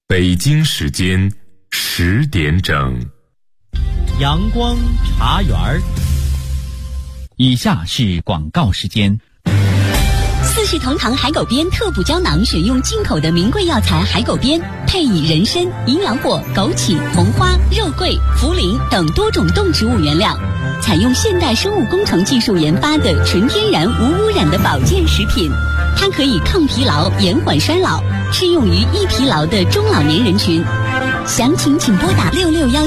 北京时间10点整， 阳光茶园儿。以下是广告时间。 四世同堂海狗鞭特补胶囊选用进口的名贵药材海狗鞭，配以人参、银阳果、枸杞、红花、肉桂、茯苓等多种动植物原料，采用现代生物工程技术研发的纯天然无污染的保健食品。它可以抗疲劳、延缓衰老，适用于易疲劳的中老年人群。详情请拨打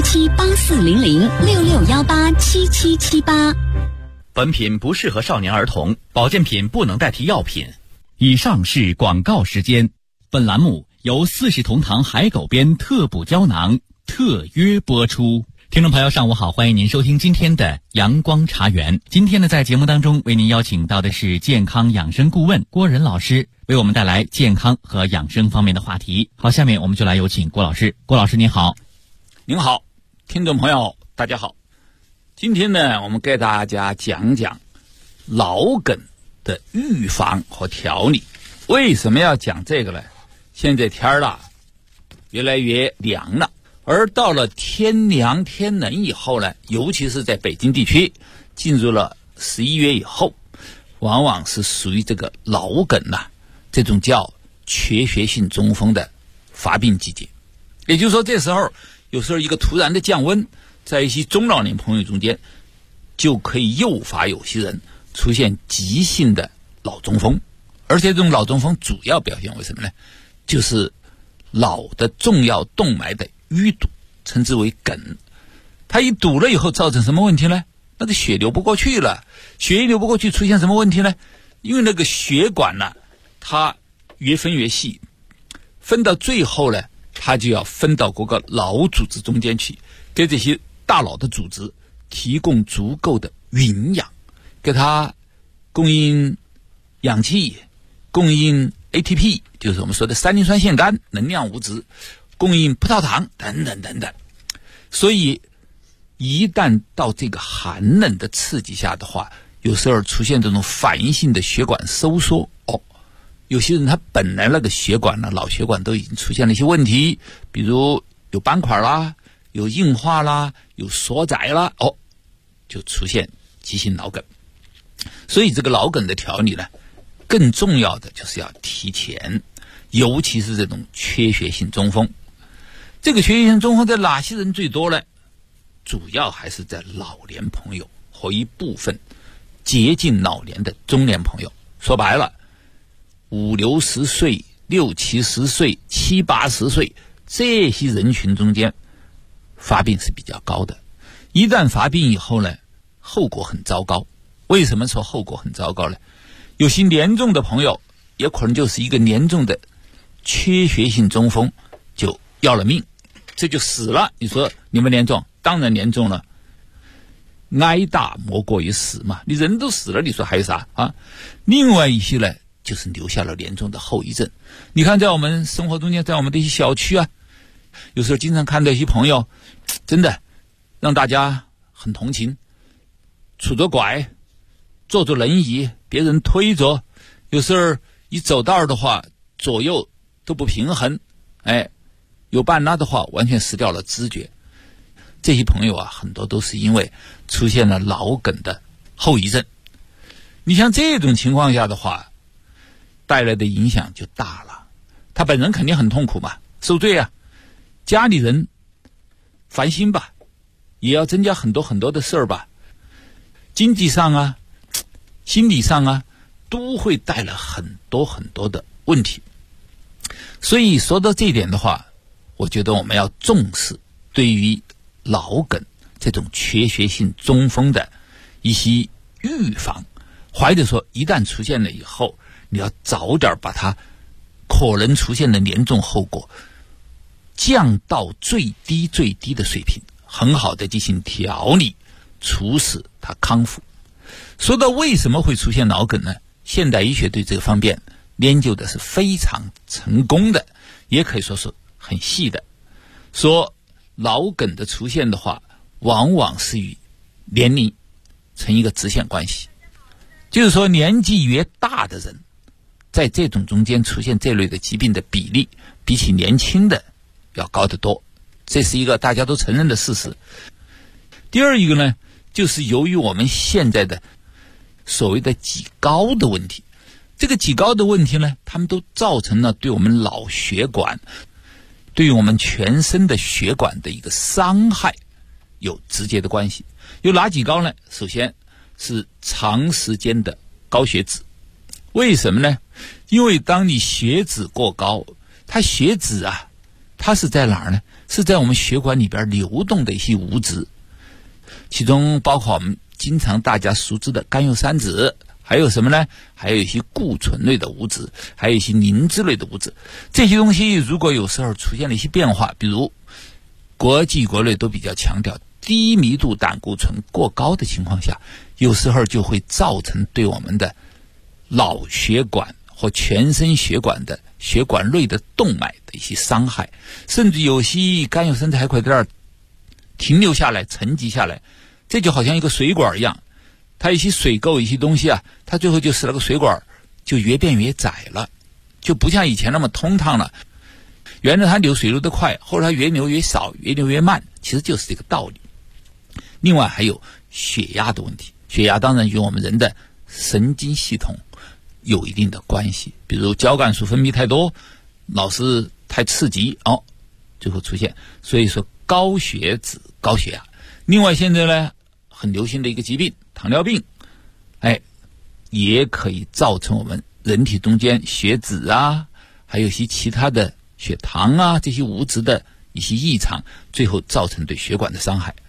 6617840066187778。 本品不适合少年儿童，保健品不能代替药品。以上是广告时间。本栏目由四世同堂海狗鞭特补胶囊特约播出。听众朋友，上午好，欢迎您收听今天的阳光茶园。今天呢，在节目当中为您邀请到的是健康养生顾问郭仁老师，为我们带来健康和养生方面的话题。好，下面我们就来有请郭老师。郭老师您好。 您好，听众朋友大家好。今天呢，我们给大家讲讲老梗的预防和调理。为什么要讲这个呢？现在天儿了，越来越凉了，而到了天凉天冷以后呢，尤其是在北京地区，进入了11月以后，往往是属于这个老梗这种叫缺血性中风的发病季节。也就是说，这时候有时候一个突然的降温，在一些中老年朋友中间，就可以诱发有些人出现急性的脑中风。而且这种脑中风主要表现为什么呢？就是脑的重要动脉的淤堵，称之为梗。它一堵了以后造成什么问题呢？那个血流不过去了，血液流不过去出现什么问题呢？因为那个血管它越分越细，分到最后呢，它就要分到各个脑组织中间去，给这些大脑的组织提供足够的营养，给它供应氧气，供应 ATP， 就是我们说的三磷酸腺苷能量物质，供应葡萄糖等等等等。所以一旦到这个寒冷的刺激下的话，有时候出现这种反应性的血管收缩。有些人他本来那个血管脑血管都已经出现了一些问题，比如有斑块啦，有硬化啦，有缩窄啦，就出现急性脑梗。所以这个脑梗的调理呢，更重要的就是要提前，尤其是这种缺血性中风。这个缺血性中风在哪些人最多呢？主要还是在老年朋友和一部分接近老年的中年朋友。说白了，50、60岁、60、70岁、70、80岁这些人群中间发病是比较高的。一旦发病以后呢，后果很糟糕。为什么说后果很糟糕呢？有些严重的朋友也可能就是一个严重的缺血性中风就要了命，这就死了。你说你们严重？当然严重了，挨打莫过于死嘛，你人都死了，你说还有啥啊？另外一些呢，就是留下了严重的后遗症。你看在我们生活中间，在我们的一些小区有时候经常看到一些朋友真的让大家很同情，拄着拐，坐着轮椅，别人推着，有时候一走道的话左右都不平衡，有半拉的话完全失掉了知觉。这些朋友很多都是因为出现了脑梗的后遗症。你像这种情况下的话，带来的影响就大了。他本人肯定很痛苦嘛，受罪家里人烦心吧，也要增加很多很多的事儿吧，经济上心理上都会带来很多很多的问题。所以说到这一点的话，我觉得我们要重视对于脑梗这种缺血性中风的一些预防，或者说一旦出现了以后，你要早点把它可能出现的严重后果降到最低最低的水平，很好的进行调理，促使它康复。说到为什么会出现脑梗呢？现代医学对这个方面研究的是非常成功的，也可以说是很细的。说脑梗的出现的话，往往是与年龄成一个直线关系，就是说年纪越大的人，在这种中间出现这类的疾病的比例，比起年轻的要高得多，这是一个大家都承认的事实。第二一个呢，就是由于我们现在的所谓的挤高的问题，这个挤高的问题呢，他们都造成了对我们脑血管，对于我们全身的血管的一个伤害有直接的关系。有哪几高呢？首先是长时间的高血脂。为什么呢？因为当你血脂过高，它血脂啊，它是在哪儿呢？是在我们血管里边流动的一些物质，其中包括我们经常大家熟知的甘油三酯，还有什么呢？还有一些固醇类的物质，还有一些磷脂类的物质。这些东西如果有时候出现了一些变化，比如国际国内都比较强调低密度胆固醇过高的情况下，有时候就会造成对我们的脑血管或全身血管的血管内的动脉的一些伤害，甚至有些甘油三酯还会在这儿停留下来，沉积下来，这就好像一个水管一样，它一些水垢一些东西啊，它最后就使那个水管就越变越窄了，就不像以前那么通畅了。原来它流水流得快，后来它越流越少，越流越慢，其实就是这个道理。另外还有血压的问题，血压当然与我们人的神经系统有一定的关系，比如交感素分泌太多，老是太刺激就会出现，所以说高血脂高血压。另外现在呢很流行的一个疾病糖尿病，也可以造成我们人体中间血脂啊，还有一些其他的血糖啊这些物质的一些异常，最后造成对血管的伤害。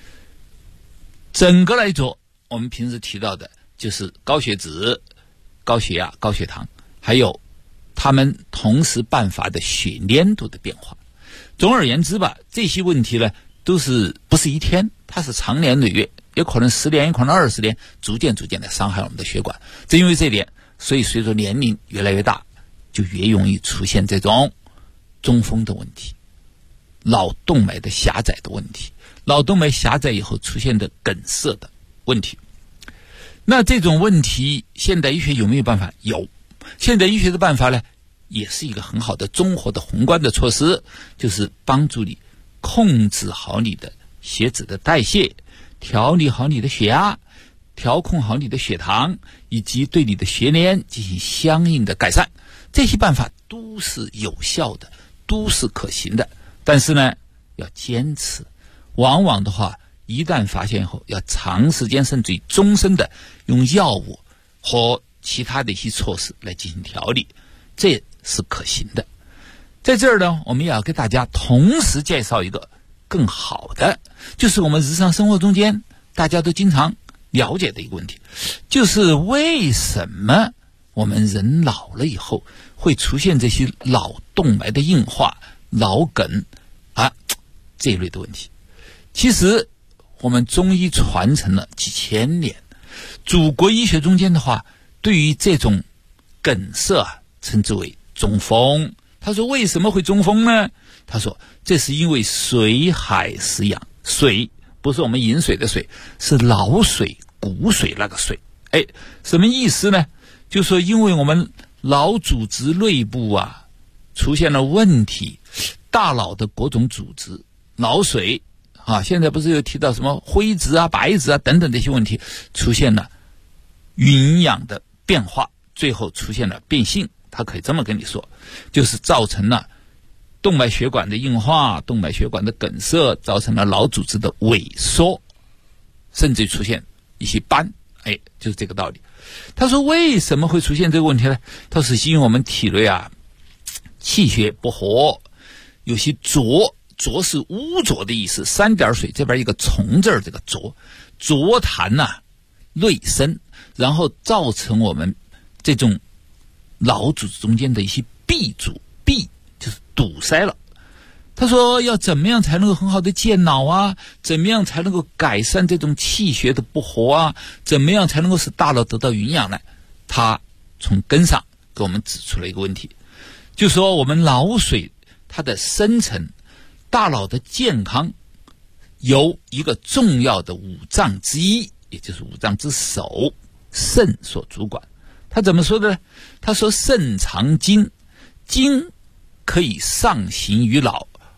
整个来说，我们平时提到的就是高血脂、高血压、高血糖，还有他们同时伴发的血粘度的变化。总而言之吧，这些问题呢都是不是一天，它是长年累月，也可能10年，也可能20年，逐渐的伤害我们的血管。正因为这一点，所以随着年龄越来越大，就越容易出现这种中风的问题，脑动脉的狭窄的问题，脑动脉狭窄以后出现的梗塞的问题。那这种问题现代医学有没有办法？有。现代医学的办法呢，也是一个很好的综合的宏观的措施，就是帮助你控制好你的血脂的代谢，调理好你的血压，调控好你的血糖，以及对你的血粘进行相应的改善。这些办法都是有效的，都是可行的，但是呢要坚持，往往的话一旦发现以后，要长时间甚至于终身的用药物和其他的一些措施来进行调理，这是可行的。在这儿呢，我们也要给大家同时介绍一个更好的，就是我们日常生活中间大家都经常了解的一个问题，就是为什么我们人老了以后会出现这些脑动脉的硬化、脑梗这一类的问题。其实我们中医传承了几千年，祖国医学中间的话，对于这种梗塞称之为中风。他说为什么会中风呢？他说这是因为水海失养，水不是我们饮水的水，是脑水、骨髓那个水。什么意思呢？就说因为我们脑组织内部出现了问题，大脑的各种组织，脑水现在不是有提到什么灰质白质等等这些问题，出现了营养的变化，最后出现了变性。他可以这么跟你说，就是造成了动脉血管的硬化，动脉血管的梗塞，造成了脑组织的萎缩，甚至出现一些斑，就是这个道理。他说为什么会出现这个问题呢？他说是因为我们体内气血不和，有些浊是污浊的意思，三点水这边一个从字，这个浊痰内生，然后造成我们这种脑组织中间的一些闭就是堵塞了。他说要怎么样才能够很好的健脑怎么样才能够改善这种气血的不和怎么样才能够使大脑得到营养呢？他从根上给我们指出了一个问题，就说我们脑水它的生成，大脑的健康由一个重要的五脏之一，也就是五脏之首肾所主管。他怎么说的呢？他说肾藏精，精可以上行于脑，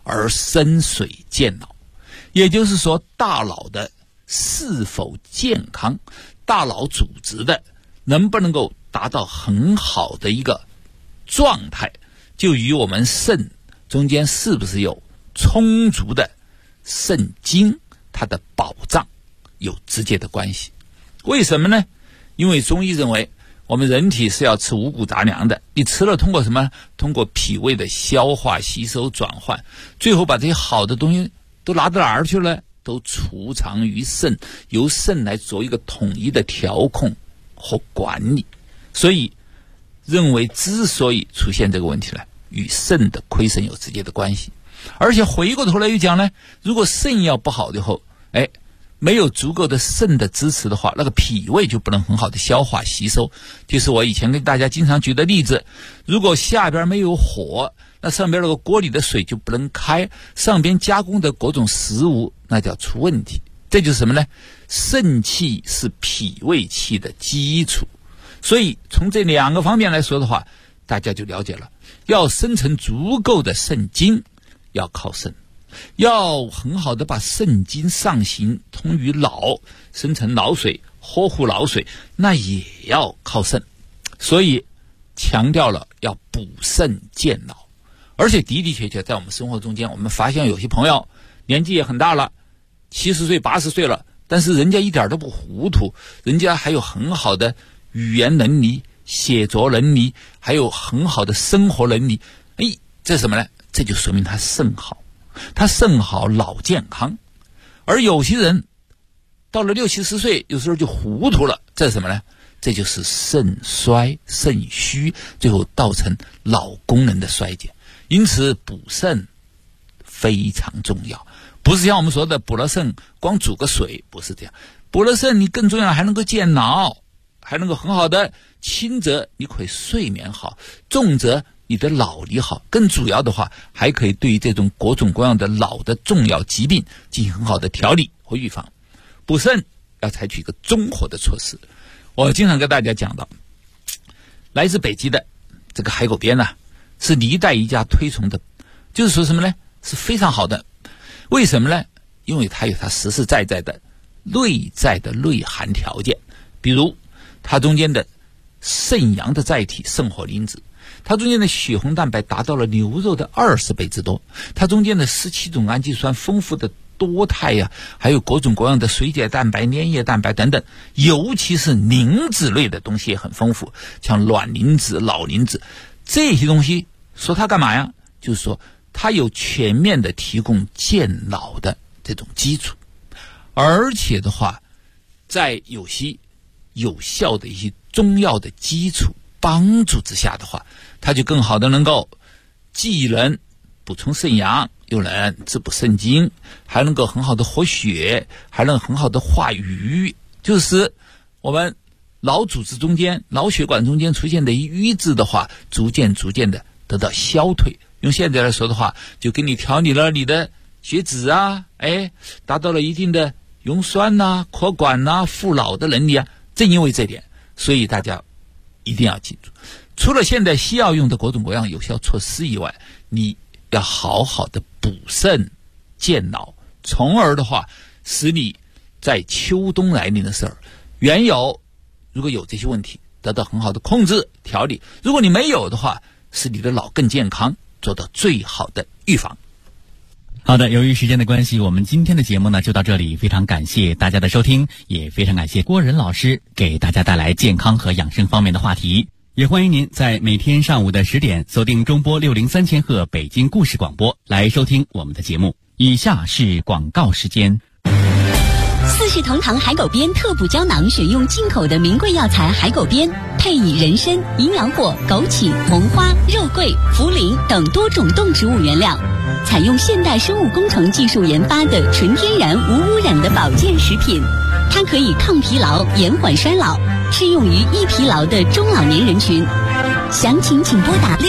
而深水健脑。也就是说，大脑的是否健康，大脑组织的能不能够达到很好的一个状态，就与我们肾中间是不是有充足的肾精，它的保障有直接的关系。为什么呢？因为中医认为我们人体是要吃五谷杂粮的，你吃了通过什么？通过脾胃的消化吸收转换，最后把这些好的东西都拿到哪儿去了？都储藏于肾，由肾来做一个统一的调控和管理。所以认为之所以出现这个问题呢，与肾的亏损有直接的关系。而且回过头来又讲呢，如果肾要不好以后，没有足够的肾的支持的话，那个脾胃就不能很好的消化吸收。就是我以前跟大家经常举的例子，如果下边没有火，那上边那个锅里的水就不能开，上边加工的各种食物那叫出问题。这就是什么呢？肾气是脾胃气的基础。所以从这两个方面来说的话，大家就了解了，要生成足够的肾精要靠肾，要很好的把肾精上行通于脑，生成脑水，呵护脑水，那也要靠肾。所以强调了要补肾健脑。而且的的确确在我们生活中间，我们发现有些朋友年纪也很大了，70岁80岁了，但是人家一点都不糊涂，人家还有很好的语言能力、写作能力，还有很好的生活能力。这是什么呢？这就说明他肾好，他肾好脑健康。而有些人到了60、70岁，有时候就糊涂了，这是什么呢？这就是肾衰肾虚，最后造成脑功能的衰减。因此补肾非常重要，不是像我们说的补了肾光煮个水，不是这样。补了肾你更重要还能够健脑，还能够很好的，轻则你可以睡眠好，重则你的脑力好，更主要的话还可以对于这种各种各样的脑的重要疾病进行很好的调理和预防。补肾要采取一个综合的措施。我经常跟大家讲到，来自北极的这个海狗鞭是历代一家推崇的，就是说什么呢？是非常好的。为什么呢？因为它有它实实在在的内在的内涵条件。比如它中间的肾阳的载体肾活磷脂，它中间的血红蛋白达到了牛肉的20倍之多，它中间的17种氨基酸丰富的多肽还有各种各样的水解蛋白、粘液蛋白等等，尤其是磷脂类的东西也很丰富，像卵磷脂、老磷脂这些东西。说它干嘛呀？就是说它有全面的提供健脑的这种基础，而且的话在有些有效的一些中药的基础帮助之下的话，它就更好的能够既能补充肾阳，又能滋补肾精，还能够很好的活血，还能很好的化瘀，就是我们脑组织中间、脑血管中间出现的瘀滞的话，逐渐的得到消退。用现在来说的话，就给你调理了你的血脂达到了一定的溶栓扩管复脑的能力正因为这点，所以大家一定要记住，除了现在西药用的各种各样有效措施以外，你要好好的补肾健脑，从而的话使你在秋冬来临的时候，原有如果有这些问题得到很好的控制调理，如果你没有的话，使你的脑更健康，做到最好的预防。 好的，由于时间的关系，我们今天的节目呢就到这里，非常感谢大家的收听，也非常感谢郭仁老师给大家带来健康和养生方面的话题。也欢迎您在每天上午的10点锁定中波603千赫北京故事广播来收听我们的节目。以下是广告时间。 四世同堂海狗鞭特补胶囊选用进口的名贵药材海狗鞭，配以人参、营养果、枸杞、蒙花、肉桂、茯苓等多种动植物原料，采用现代生物工程技术研发的纯天然无污染的保健食品。它可以抗疲劳、延缓衰老，适用于易疲劳的中老年人群。详情请拨打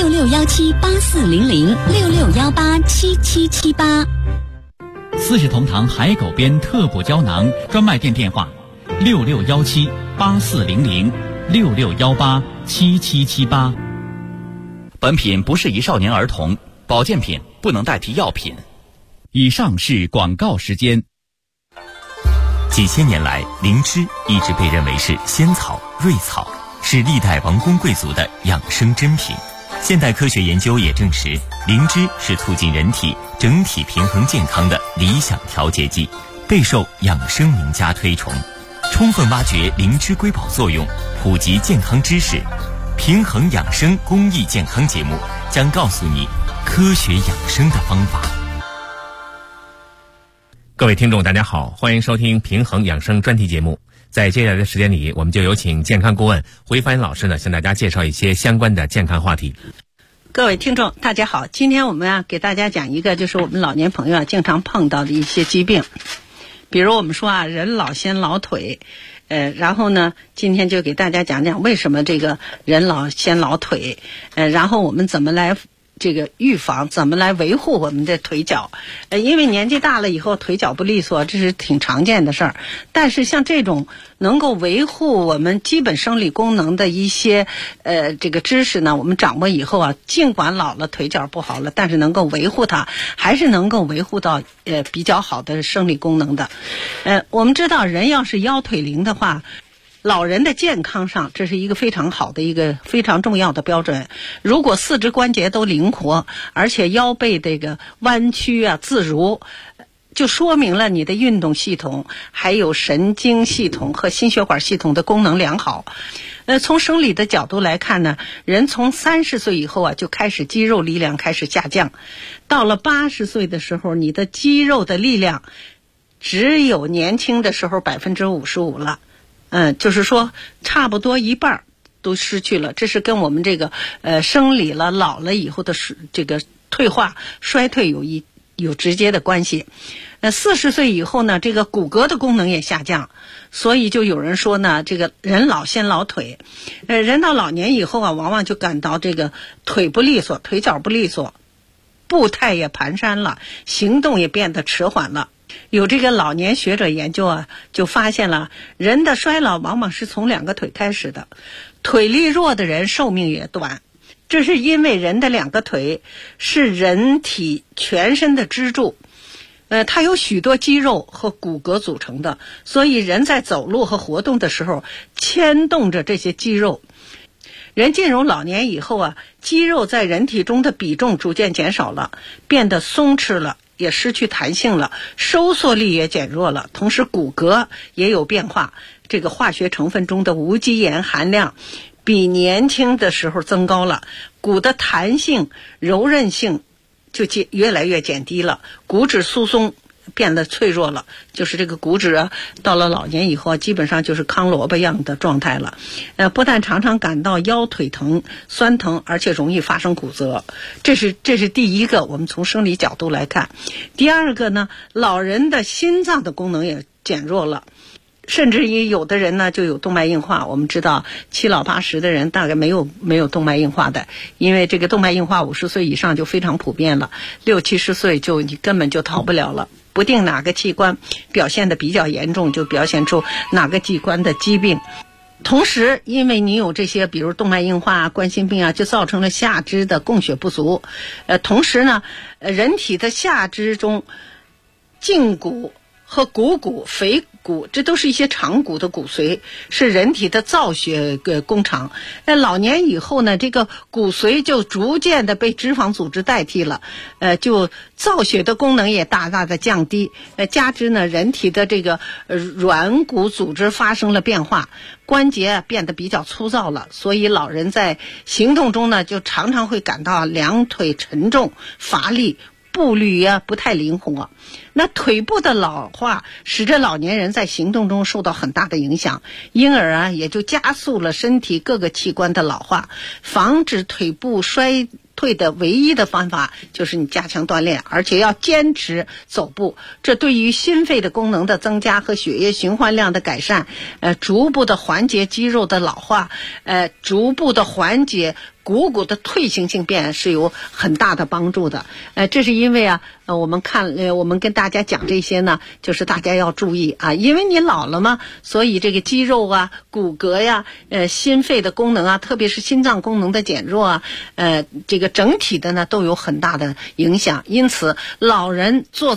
6617840066187778。 四世同堂海狗鞭特补胶囊专卖店电话6617840066187778。本品不适宜少年儿童。 保健品不能代替药品。以上是广告时间。 几千年来，灵芝一直被认为是仙草、瑞草，是历代王公贵族的养生珍品。现代科学研究也证实，灵芝是促进人体整体平衡健康的理想调节剂，备受养生名家推崇。充分挖掘灵芝瑰宝作用，普及健康知识，平衡养生公益健康节目将告诉你科学养生的方法。 各位听众大家好，欢迎收听平衡养生专题节目。在接下来的时间里，我们就有请健康顾问回帆老师呢，向大家介绍一些相关的健康话题。 各位听众大家好，今天我们给大家讲一个就是我们老年朋友经常碰到的一些疾病。比如我们说人老先老腿，然后呢今天就给大家讲讲为什么这个人老先老腿，然后我们怎么来这个预防，怎么来维护我们的腿脚。因为年纪大了以后腿脚不利索，这是挺常见的事儿。但是像这种能够维护我们基本生理功能的一些这个知识呢，我们掌握以后尽管老了腿脚不好了，但是能够维护它，还是能够维护到比较好的生理功能的。我们知道人要是腰腿灵的话，老人的健康上，这是一个非常好的一个非常重要的标准。如果四肢关节都灵活，而且腰背这个弯曲自如，就说明了你的运动系统还有神经系统和心血管系统的功能良好。从生理的角度来看呢，人从30岁以后就开始肌肉力量开始下降，到了80岁的时候，你的肌肉的力量只有年轻的时候55%了。就是说差不多一半都失去了，这是跟我们这个生理了老了以后的这个退化衰退有直接的关系。40岁以后呢，这个骨骼的功能也下降，所以就有人说呢，这个人老先老腿。人到老年以后往往就感到这个腿不利索，腿脚不利索，步态也蹒跚了，行动也变得迟缓了。有这个老年学者研究就发现了人的衰老往往是从2个腿开始的。腿力弱的人寿命也短，这是因为人的2个腿是人体全身的支柱，它有许多肌肉和骨骼组成的，所以人在走路和活动的时候牵动着这些肌肉。人进入老年以后肌肉在人体中的比重逐渐减少了，变得松弛了，也失去弹性了，收缩力也减弱了，同时骨骼也有变化，这个化学成分中的无机盐含量比年轻的时候增高了，骨的弹性柔韧性就越来越减低了，骨质疏松变得脆弱了，就是这个骨质到了老年以后基本上就是糠萝卜样的状态了。不但常常感到腰腿疼酸疼，而且容易发生骨折。这是第一个，我们从生理角度来看。第二个呢，老人的心脏的功能也减弱了，甚至于有的人呢就有动脉硬化。我们知道7老80的人大概没有动脉硬化的，因为这个动脉硬化50岁以上就非常普遍了，60、70岁就你根本就逃不了了。不定哪个器官表现的比较严重，就表现出哪个器官的疾病。同时因为你有这些比如动脉硬化冠心病就造成了下肢的供血不足。同时呢人体的下肢中胫骨和股骨、腓骨，这都是一些长骨的骨髓，是人体的造血工厂。老年以后呢，这个骨髓就逐渐的被脂肪组织代替了，就造血的功能也大大的降低。加之呢，人体的这个软骨组织发生了变化，关节变得比较粗糙了，所以老人在行动中呢，就常常会感到两腿沉重、乏力。步履不太灵活。那腿部的老化使得老年人在行动中受到很大的影响，因而也就加速了身体各个器官的老化。防止腿部衰退的唯一的方法就是你加强锻炼，而且要坚持走步。这对于心肺的功能的增加和血液循环量的改善，逐步的缓解肌肉的老化，逐步的缓解股的退行性变是有很大的帮助的。这是因为啊，我们跟大家讲这些呢，就是大家要注意啊，因为你老了嘛，所以这个肌肉啊、骨骼呀、心肺的功能啊，特别是心脏功能的减弱啊，这个整体的呢都有很大的影响。因此，老人做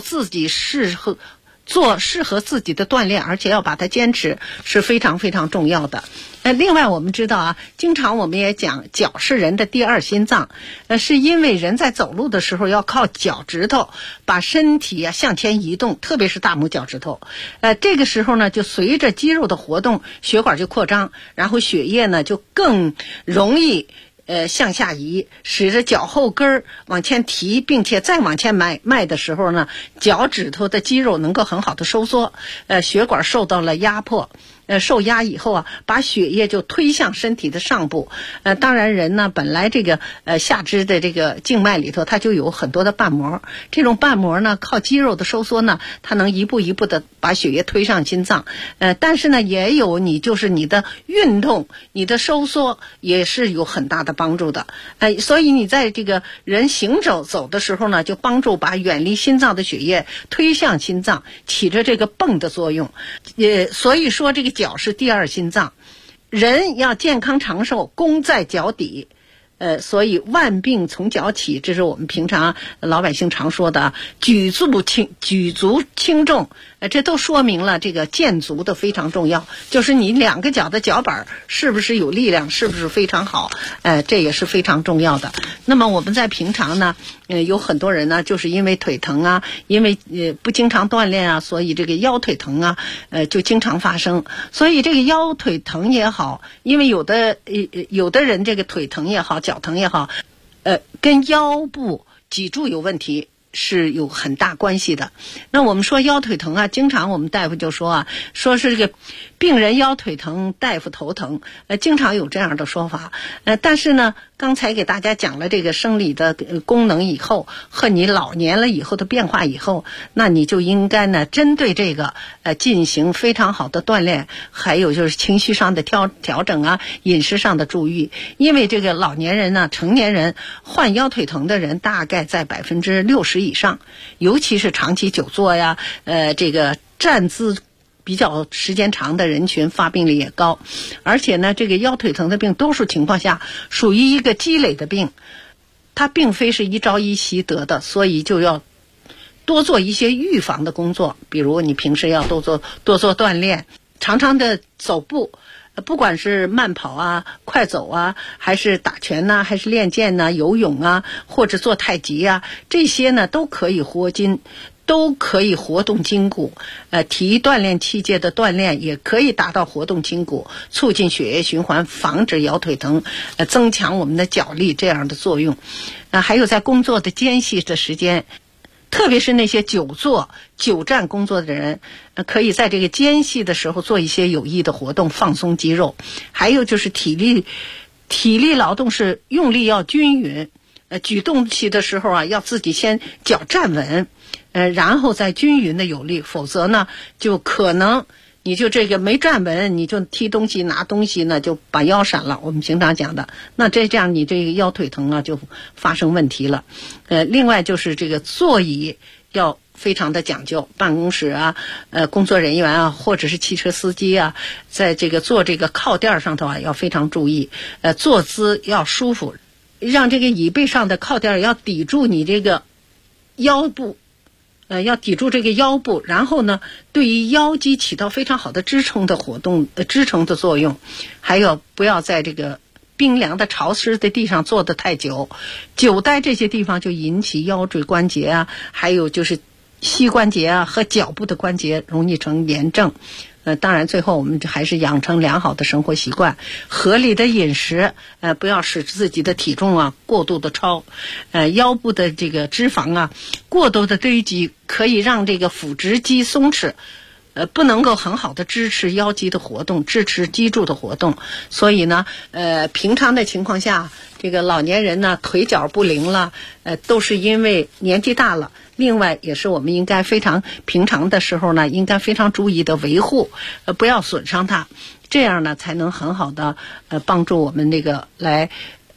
适合自己的锻炼，而且要把它坚持，是非常非常重要的。另外我们知道啊，经常我们也讲脚是人的第二心脏，是因为人在走路的时候要靠脚趾头把身体啊向前移动，特别是大拇脚趾头。这个时候呢，就随着肌肉的活动，血管就扩张，然后血液呢就更容易向下移，使得脚后跟往前提，并且再往前迈的时候呢，脚趾头的肌肉能够很好的收缩，血管受到了压迫。受压以后啊，把血液就推向身体的上部。当然人呢，本来这个下肢的这个静脉里头，它就有很多的瓣膜。这种瓣膜呢，靠肌肉的收缩呢，它能一步一步的把血液推上心脏。但是呢，也有你的运动，你的收缩也是有很大的帮助的。所以你在这个人行走的时候呢，就帮助把远离心脏的血液推向心脏，起着这个泵的作用。所以说这个脚是第二心脏，人要健康长寿，功在脚底。所以万病从脚起，这是我们平常老百姓常说的举足轻重，这都说明了这个健足的非常重要，就是你两个脚的脚板是不是有力量，是不是非常好，这也是非常重要的。那么我们在平常呢，有很多人呢，就是因为腿疼啊，因为不经常锻炼啊，所以这个腰腿疼啊，就经常发生。所以这个腰腿疼也好，因为有的人这个腿疼也好，脚疼也好，跟腰部脊柱有问题是有很大关系的。那我们说腰腿疼啊，经常我们大夫就说啊，说是这个病人腰腿疼，大夫头疼，经常有这样的说法。但是呢，刚才给大家讲了这个生理的功能以后，和你老年了以后的变化以后，那你就应该呢针对这个进行非常好的锻炼，还有就是情绪上的调整啊，饮食上的注意。因为这个老年人呢，成年人患腰腿疼的人大概在60%以上，尤其是长期久坐呀，这个站姿比较时间长的人群发病率也高。而且呢，这个腰腿疼的病多数情况下属于一个积累的病，它并非是一朝一夕得的，所以就要多做一些预防的工作。比如你平时要多做锻炼，常常的走步，不管是慢跑啊、快走啊，还是打拳呐，还是练剑呐、游泳啊，或者做太极啊，这些呢都可以活筋，都可以活动筋骨。体育锻炼器械的锻炼也可以达到活动筋骨，促进血液循环，防止腰腿疼，增强我们的脚力这样的作用。还有在工作的间隙的时间，特别是那些久坐久站工作的人，可以在这个间隙的时候做一些有益的活动，放松肌肉。还有就是体力劳动是用力要均匀，举动起的时候啊，要自己先脚站稳，然后再均匀的有力，否则呢，就可能你就这个没站稳，你就提东西拿东西呢，就把腰闪了。我们平常讲的，那这样你这个腰腿疼啊，就发生问题了。另外就是这个座椅要非常的讲究，办公室啊，工作人员啊，或者是汽车司机啊，在这个坐这个靠垫上头啊，要非常注意，坐姿要舒服，让这个椅背上的靠垫要抵住你这个腰部。要抵住这个腰部，然后呢，对于腰肌起到非常好的支撑的作用。还有不要在这个冰凉的潮湿的地上坐得太久，久待这些地方就引起腰椎关节啊，还有就是膝关节啊和脚部的关节容易成炎症。当然最后我们还是养成良好的生活习惯，合理的饮食，不要使自己的体重啊过度的超，腰部的这个脂肪啊过多的堆积，可以让这个腹直肌松弛，不能够很好的支持腰肌的活动，支持脊柱的活动。所以呢，平常的情况下，这个老年人呢腿脚不灵了，都是因为年纪大了。另外也是我们应该非常平常的时候呢，应该非常注意的维护，不要损伤它，这样呢才能很好的帮助我们这个来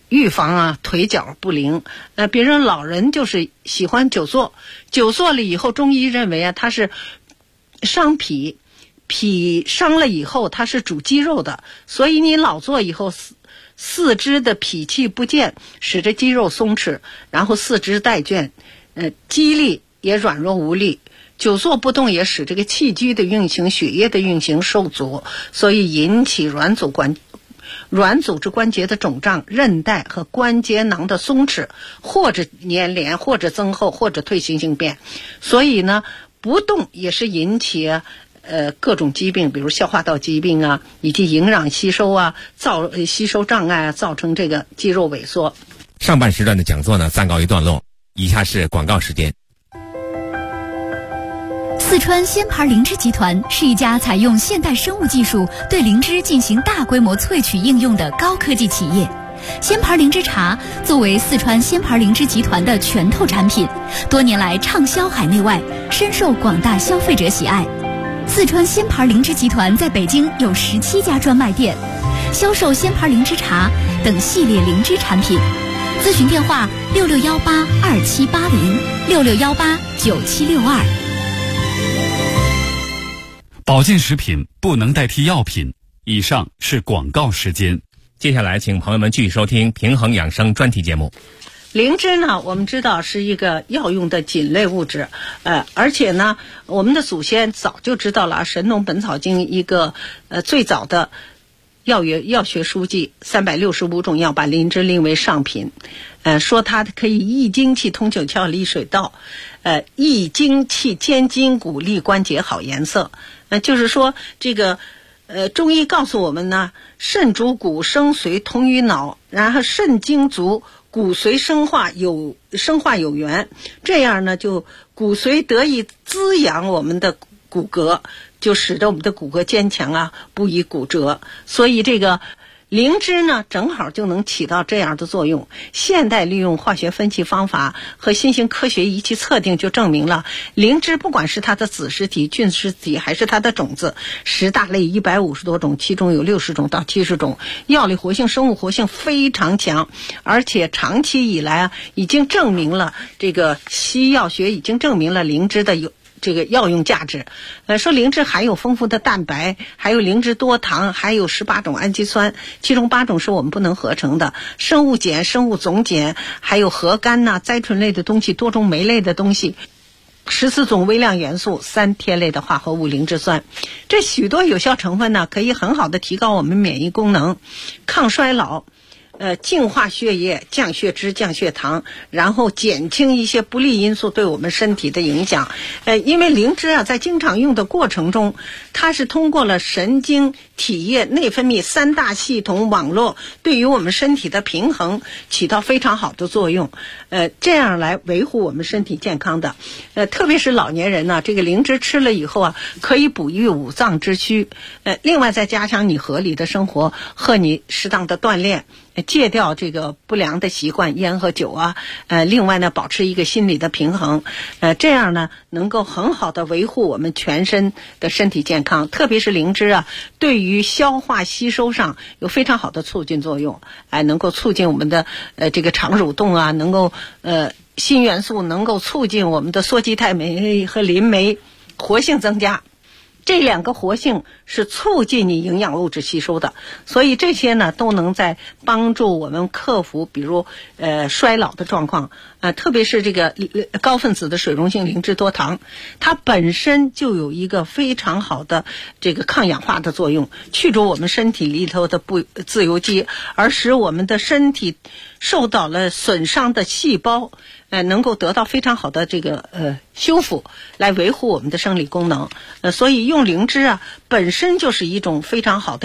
预防腿脚不灵。比如老人就是喜欢久坐，久坐了以后，中医认为它是伤脾，脾伤了以后它是主肌肉的，所以你老坐以后四肢的脾气不健，使得肌肉松弛，然后四肢带倦，肌力也软弱无力。久坐不动也使这个气机的运行、血液的运行受阻，所以引起软组织关节的肿胀、韧带和关节囊的松弛，或者粘连，或者增厚，或者退行性变。所以呢，不动也是引起各种疾病，比如消化道疾病以及营养吸收吸收障碍造成这个肌肉萎缩。 上半时段的讲座呢暂告一段落，以下是广告时间。 四川仙牌灵芝集团是一家采用现代生物技术对灵芝进行大规模萃取应用的高科技企业。仙牌灵芝茶作为四川仙牌灵芝集团的拳头产品，多年来畅销海内外，深受广大消费者喜爱。四川仙牌灵芝集团在北京有17家专卖店，销售仙牌灵芝茶等系列灵芝产品。咨询电话66182780，66189762。 保健食品不能代替药品。以上是广告时间。 接下来请朋友们继续收听平衡养生专题节目。 灵芝呢，我们知道是一个药用的菌类物质，而且呢，我们的祖先早就知道了《神农本草经》一个最早的药学书记，365种药把灵芝列为上品，说它可以益精气、通九窍、利水道，益精气、坚筋骨、利关节、好颜色。就是说这个中医告诉我们呢，肾主骨，生髓通于脑，然后肾精足，骨髓生化有源，这样呢就骨髓得以滋养我们的骨骼，就使得我们的骨骼坚强不易骨折。所以这个灵芝呢正好就能起到这样的作用。现代利用化学分析方法和新型科学仪器测定，就证明了灵芝不管是它的子实体、菌实体还是它的种子，10大类150多种，其中有60种到70种，药理活性、生物活性非常强，而且长期以来已经证明了，这个西药学已经证明了灵芝的这个药用价值。说灵芝含有丰富的蛋白，还有灵芝多糖，还有18种氨基酸，其中8种是我们不能合成的，生物碱、生物总碱，还有核苷甾醇类的东西，多种酶类的东西，14种微量元素，3萜类的化合物灵芝酸。这许多有效成分呢，可以很好的提高我们免疫功能，抗衰老，净化血液，降血脂、降血糖，然后减轻一些不利因素对我们身体的影响。因为灵芝在经常用的过程中，它是通过了神经、体液、内分泌3大系统网络，对于我们身体的平衡起到非常好的作用。这样来维护我们身体健康的。特别是老年人呢，这个灵芝吃了以后可以补益五脏之虚。另外再加上你合理的生活和你适当的锻炼，戒掉这个不良的习惯，烟和酒另外呢，保持一个心理的平衡，这样呢，能够很好的维护我们全身的身体健康。特别是灵芝对于消化吸收上有非常好的促进作用，能够促进我们的这个肠蠕动能够锌元素能够促进我们的缩基肽酶和磷酶活性增加。这2个活性是促进你营养物质吸收的，所以这些呢都能在帮助我们克服比如衰老的状况。特别是这个高分子的水溶性灵芝多糖，它本身就有一个非常好的这个抗氧化的作用，去除我们身体里头的自由基，而使我们的身体受到了损伤的细胞能够得到非常好的这个修复，来维护我们的生理功能。所以用灵芝本身就是一种非常好的